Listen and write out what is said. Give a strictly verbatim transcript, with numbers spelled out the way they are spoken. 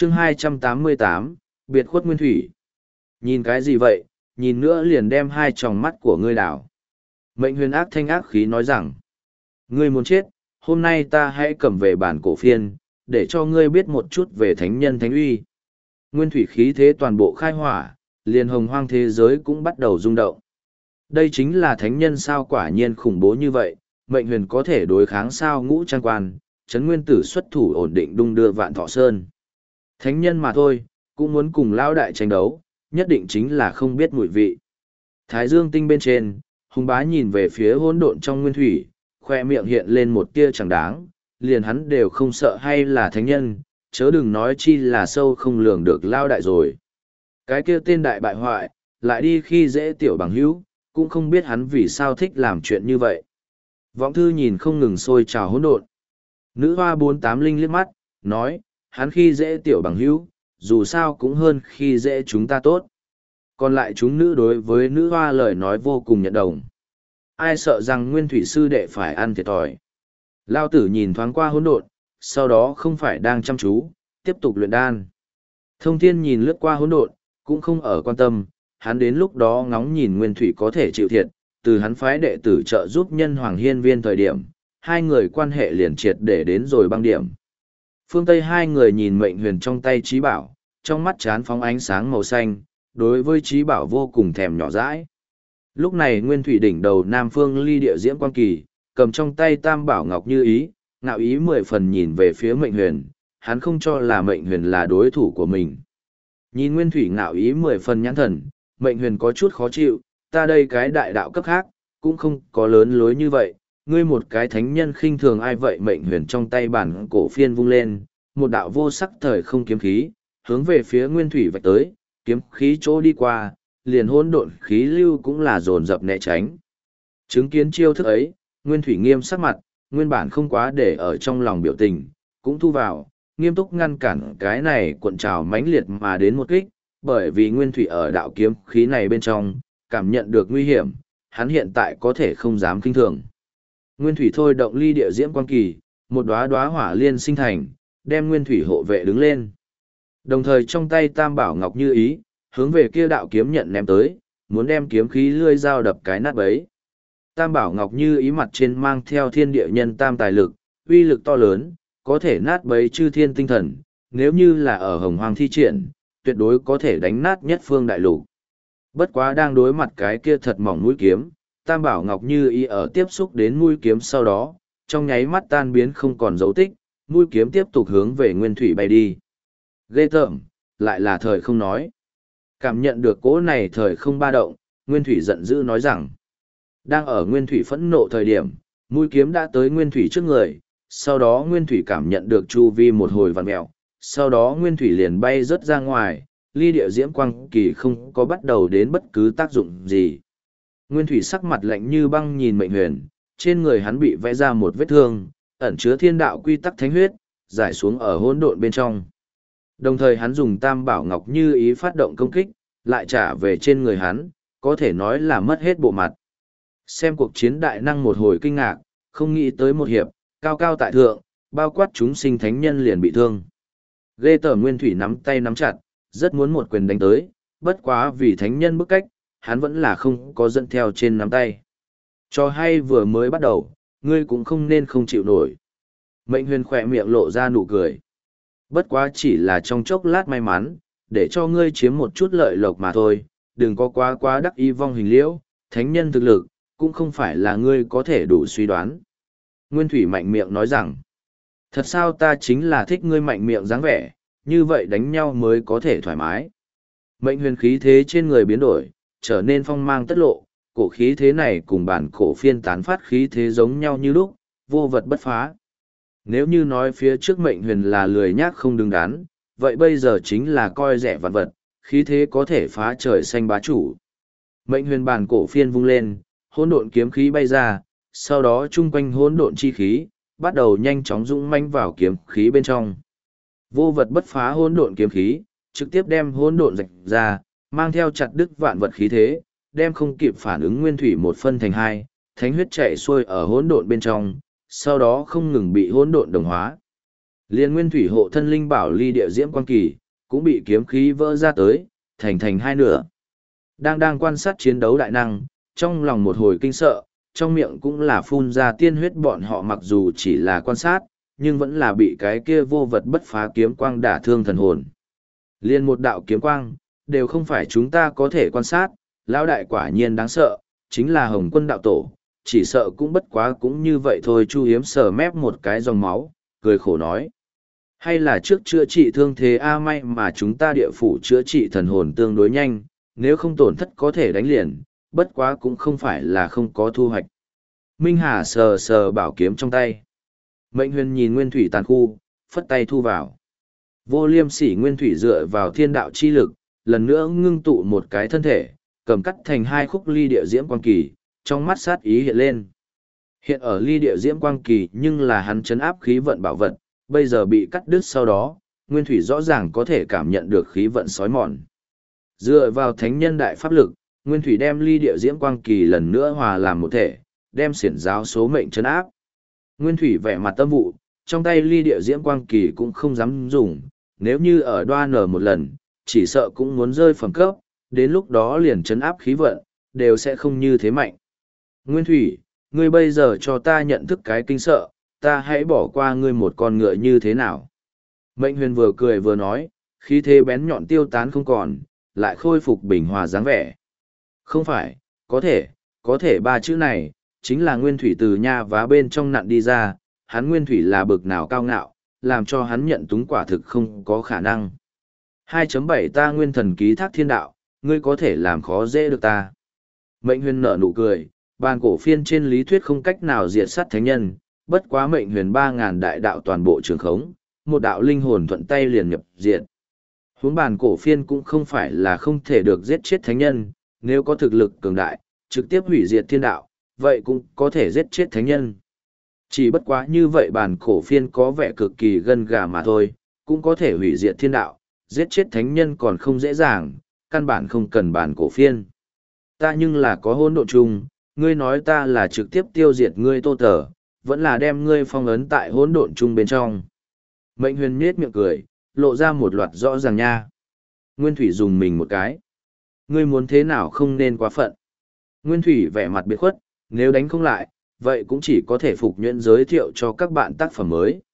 chương hai trăm tám mươi tám, biệt khuất nguyên thủy. Nhìn cái gì vậy, nhìn nữa liền đem hai tròng mắt của ngươi đảo. Mệnh huyền ác thanh ác khí nói rằng, ngươi muốn chết, hôm nay ta hãy cầm về bản cổ phiên, để cho ngươi biết một chút về thánh nhân thánh uy. Nguyên thủy khí thế toàn bộ khai hỏa, liền hồng hoang thế giới cũng bắt đầu rung động. Đây chính là thánh nhân sao, quả nhiên khủng bố như vậy, mệnh huyền có thể đối kháng sao ngũ trang quan, chấn nguyên tử xuất thủ ổn định đung đưa vạn thọ sơn. Thánh nhân mà thôi, cũng muốn cùng lao đại tranh đấu, nhất định chính là không biết mùi vị. Thái dương tinh bên trên, hùng bá nhìn về phía hỗn độn trong nguyên thủy, khoe miệng hiện lên một tia chẳng đáng, liền hắn đều không sợ hay là thánh nhân, chớ đừng nói chi là sâu không lường được lao đại rồi. Cái kia tên đại bại hoại, lại đi khi dễ tiểu bằng hữu, cũng không biết hắn vì sao thích làm chuyện như vậy. Võng thư nhìn không ngừng sôi trào hỗn độn. Nữ hoa bốn tám linh liếc mắt, nói, hắn khi dễ tiểu bằng hữu, dù sao cũng hơn khi dễ chúng ta tốt. Còn lại chúng nữ đối với nữ hoa lời nói vô cùng nhận đồng. Ai sợ rằng nguyên thủy sư đệ phải ăn thiệt thòi. Lao tử nhìn thoáng qua hỗn độn, sau đó không phải đang chăm chú, tiếp tục luyện đan. Thông thiên nhìn lướt qua hỗn độn, cũng không ở quan tâm, hắn đến lúc đó ngóng nhìn nguyên thủy có thể chịu thiệt, từ hắn phái đệ tử trợ giúp nhân hoàng hiên viên thời điểm, hai người quan hệ liền triệt để đến rồi băng điểm. Phương Tây hai người nhìn mệnh huyền trong tay trí bảo, trong mắt chán phóng ánh sáng màu xanh, đối với trí bảo vô cùng thèm nhỏ dãi. Lúc này nguyên thủy đỉnh đầu Nam Phương ly địa diễm quan kỳ, cầm trong tay tam bảo ngọc như ý, ngạo ý mười phần nhìn về phía mệnh huyền, hắn không cho là mệnh huyền là đối thủ của mình. Nhìn nguyên thủy ngạo ý mười phần nhãn thần, mệnh huyền có chút khó chịu, ta đây cái đại đạo cấp khác, cũng không có lớn lối như vậy, ngươi một cái thánh nhân khinh thường ai vậy. Mệnh huyền trong tay bản cổ phiên vung lên, một đạo vô sắc thời không kiếm khí, hướng về phía nguyên thủy vạch tới, kiếm khí chỗ đi qua, liền hỗn độn khí lưu cũng là dồn dập né tránh. Chứng kiến chiêu thức ấy, nguyên thủy nghiêm sắc mặt, nguyên bản không quá để ở trong lòng biểu tình, cũng thu vào, nghiêm túc ngăn cản cái này cuộn trào mãnh liệt mà đến một kích, bởi vì nguyên thủy ở đạo kiếm khí này bên trong, cảm nhận được nguy hiểm, hắn hiện tại có thể không dám kinh thường. Nguyên thủy thôi động ly địa diễm quang kỳ, một đóa đóa hỏa liên sinh thành, đem nguyên thủy hộ vệ đứng lên. Đồng thời trong tay tam bảo ngọc như ý, hướng về kia đạo kiếm nhận ném tới, muốn đem kiếm khí lươi dao đập cái nát bấy. Tam bảo ngọc như ý mặt trên mang theo thiên địa nhân tam tài lực, uy lực to lớn, có thể nát bấy chư thiên tinh thần, nếu như là ở hồng hoang thi triển, tuyệt đối có thể đánh nát nhất phương đại lục. Bất quá đang đối mặt cái kia thật mỏng mũi kiếm, tam bảo ngọc như ý ở tiếp xúc đến mũi kiếm sau đó, trong nháy mắt tan biến không còn dấu tích, mũi kiếm tiếp tục hướng về nguyên thủy bay đi. Ghê tởm, lại là thời không nói. Cảm nhận được cỗ này thời không ba động, nguyên thủy giận dữ nói rằng, đang ở nguyên thủy phẫn nộ thời điểm, mũi kiếm đã tới nguyên thủy trước người, sau đó nguyên thủy cảm nhận được chu vi một hồi vặn mẹo, sau đó nguyên thủy liền bay rớt ra ngoài, ly địa diễm quang kỳ không có bắt đầu đến bất cứ tác dụng gì. Nguyên thủy sắc mặt lạnh như băng nhìn mệnh huyền, trên người hắn bị vẽ ra một vết thương, ẩn chứa thiên đạo quy tắc thánh huyết, giải xuống ở hỗn độn bên trong. Đồng thời hắn dùng tam bảo ngọc như ý phát động công kích, lại trả về trên người hắn, có thể nói là mất hết bộ mặt. Xem cuộc chiến đại năng một hồi kinh ngạc, không nghĩ tới một hiệp, cao cao tại thượng, bao quát chúng sinh thánh nhân liền bị thương. Ghê tởm nguyên thủy nắm tay nắm chặt, rất muốn một quyền đánh tới, bất quá vì thánh nhân bức cách, hắn vẫn là không có dẫn theo trên nắm tay. Cho hay vừa mới bắt đầu, ngươi cũng không nên không chịu nổi. Mệnh huyền khỏe miệng lộ ra nụ cười. Bất quá chỉ là trong chốc lát may mắn, để cho ngươi chiếm một chút lợi lộc mà thôi, đừng có quá quá đắc ý vong hình liễu, thánh nhân thực lực, cũng không phải là ngươi có thể đủ suy đoán. Nguyên thủy mạnh miệng nói rằng, thật sao ta chính là thích ngươi mạnh miệng dáng vẻ, như vậy đánh nhau mới có thể thoải mái. Mệnh huyền khí thế trên người biến đổi, trở nên phong mang tất lộ, cổ khí thế này cùng bản cổ phiên tán phát khí thế giống nhau như lúc, vô vật bất phá. Nếu như nói phía trước mệnh huyền là lười nhác không đứng đắn, vậy bây giờ chính là coi rẻ vặt vật, khí thế có thể phá trời xanh bá chủ. Mệnh huyền bản cổ phiên vung lên, hỗn độn kiếm khí bay ra, sau đó chung quanh hỗn độn chi khí, bắt đầu nhanh chóng dũng manh vào kiếm khí bên trong. Vô vật bất phá hỗn độn kiếm khí, trực tiếp đem hỗn độn rạch ra, mang theo chặt đứt vạn vật khí thế, đem không kịp phản ứng nguyên thủy một phân thành hai, thánh huyết chạy xuôi ở hỗn độn bên trong, sau đó không ngừng bị hỗn độn đồng hóa. Liên nguyên thủy hộ thân linh bảo ly địa diễm quang kỳ, cũng bị kiếm khí vỡ ra tới, thành thành hai nửa. Đang đang quan sát chiến đấu đại năng, trong lòng một hồi kinh sợ, trong miệng cũng là phun ra tiên huyết, bọn họ mặc dù chỉ là quan sát, nhưng vẫn là bị cái kia vô vật bất phá kiếm quang đả thương thần hồn. Liên một đạo kiếm quang, đều không phải chúng ta có thể quan sát, lão đại quả nhiên đáng sợ, chính là Hồng Quân đạo tổ, chỉ sợ cũng bất quá cũng như vậy thôi. Chu Hiếm sờ mép một cái dòng máu, cười khổ nói. Hay là trước chữa trị thương thế a may mà chúng ta địa phủ chữa trị thần hồn tương đối nhanh, nếu không tổn thất có thể đánh liền, bất quá cũng không phải là không có thu hoạch. Minh Hà sờ sờ bảo kiếm trong tay. Mệnh Huyền nhìn nguyên thủy tàn khu, phất tay thu vào. Vô Liêm Sỉ nguyên thủy dựa vào thiên đạo chi lực, lần nữa ngưng tụ một cái thân thể, cầm cắt thành hai khúc ly địa diễm quang kỳ, trong mắt sát ý hiện lên. Hiện ở ly địa diễm quang kỳ nhưng là hắn chấn áp khí vận bảo vật, bây giờ bị cắt đứt sau đó, nguyên thủy rõ ràng có thể cảm nhận được khí vận sói mòn. Dựa vào thánh nhân đại pháp lực, nguyên thủy đem ly địa diễm quang kỳ lần nữa hòa làm một thể, đem xiển giáo số mệnh chấn áp. Nguyên thủy vẻ mặt tâm vụ, trong tay ly địa diễm quang kỳ cũng không dám dùng, nếu như ở đoa nở một lần, chỉ sợ cũng muốn rơi phẩm cấp, đến lúc đó liền chấn áp khí vận, đều sẽ không như thế mạnh. Nguyên thủy, ngươi bây giờ cho ta nhận thức cái kinh sợ, ta hãy bỏ qua ngươi một con ngựa như thế nào. Mệnh Huyền vừa cười vừa nói, khí thế bén nhọn tiêu tán không còn, lại khôi phục bình hòa dáng vẻ. Không phải, có thể, có thể ba chữ này, chính là nguyên thủy từ nha vá bên trong nặn đi ra, hắn nguyên thủy là bực nào cao ngạo, làm cho hắn nhận túng quả thực không có khả năng. hai chấm bảy ta nguyên thần ký thác thiên đạo, ngươi có thể làm khó dễ được ta. Mệnh Huyền nở nụ cười, bàn cổ phiên trên lý thuyết không cách nào diệt sát thánh nhân, bất quá Mệnh Huyền ba ngàn đại đạo toàn bộ trường khống, một đạo linh hồn thuận tay liền nhập diệt. Huống bàn cổ phiên cũng không phải là không thể được giết chết thánh nhân, nếu có thực lực cường đại, trực tiếp hủy diệt thiên đạo, vậy cũng có thể giết chết thánh nhân. Chỉ bất quá như vậy bàn cổ phiên có vẻ cực kỳ gân gà mà thôi, cũng có thể hủy diệt thiên đạo, giết chết thánh nhân còn không dễ dàng, căn bản không cần bàn cổ phiên. Ta nhưng là có hỗn độn chung, ngươi nói ta là trực tiếp tiêu diệt ngươi Tô Tở, vẫn là đem ngươi phong ấn tại hỗn độn chung bên trong. Mệnh Huyền nhếch miệng cười, lộ ra một loạt rõ ràng nha. Nguyên thủy dùng mình một cái. Ngươi muốn thế nào không nên quá phận. Nguyên thủy vẻ mặt biệt khuất, nếu đánh không lại, vậy cũng chỉ có thể phục nhuyễn giới thiệu cho các bạn tác phẩm mới.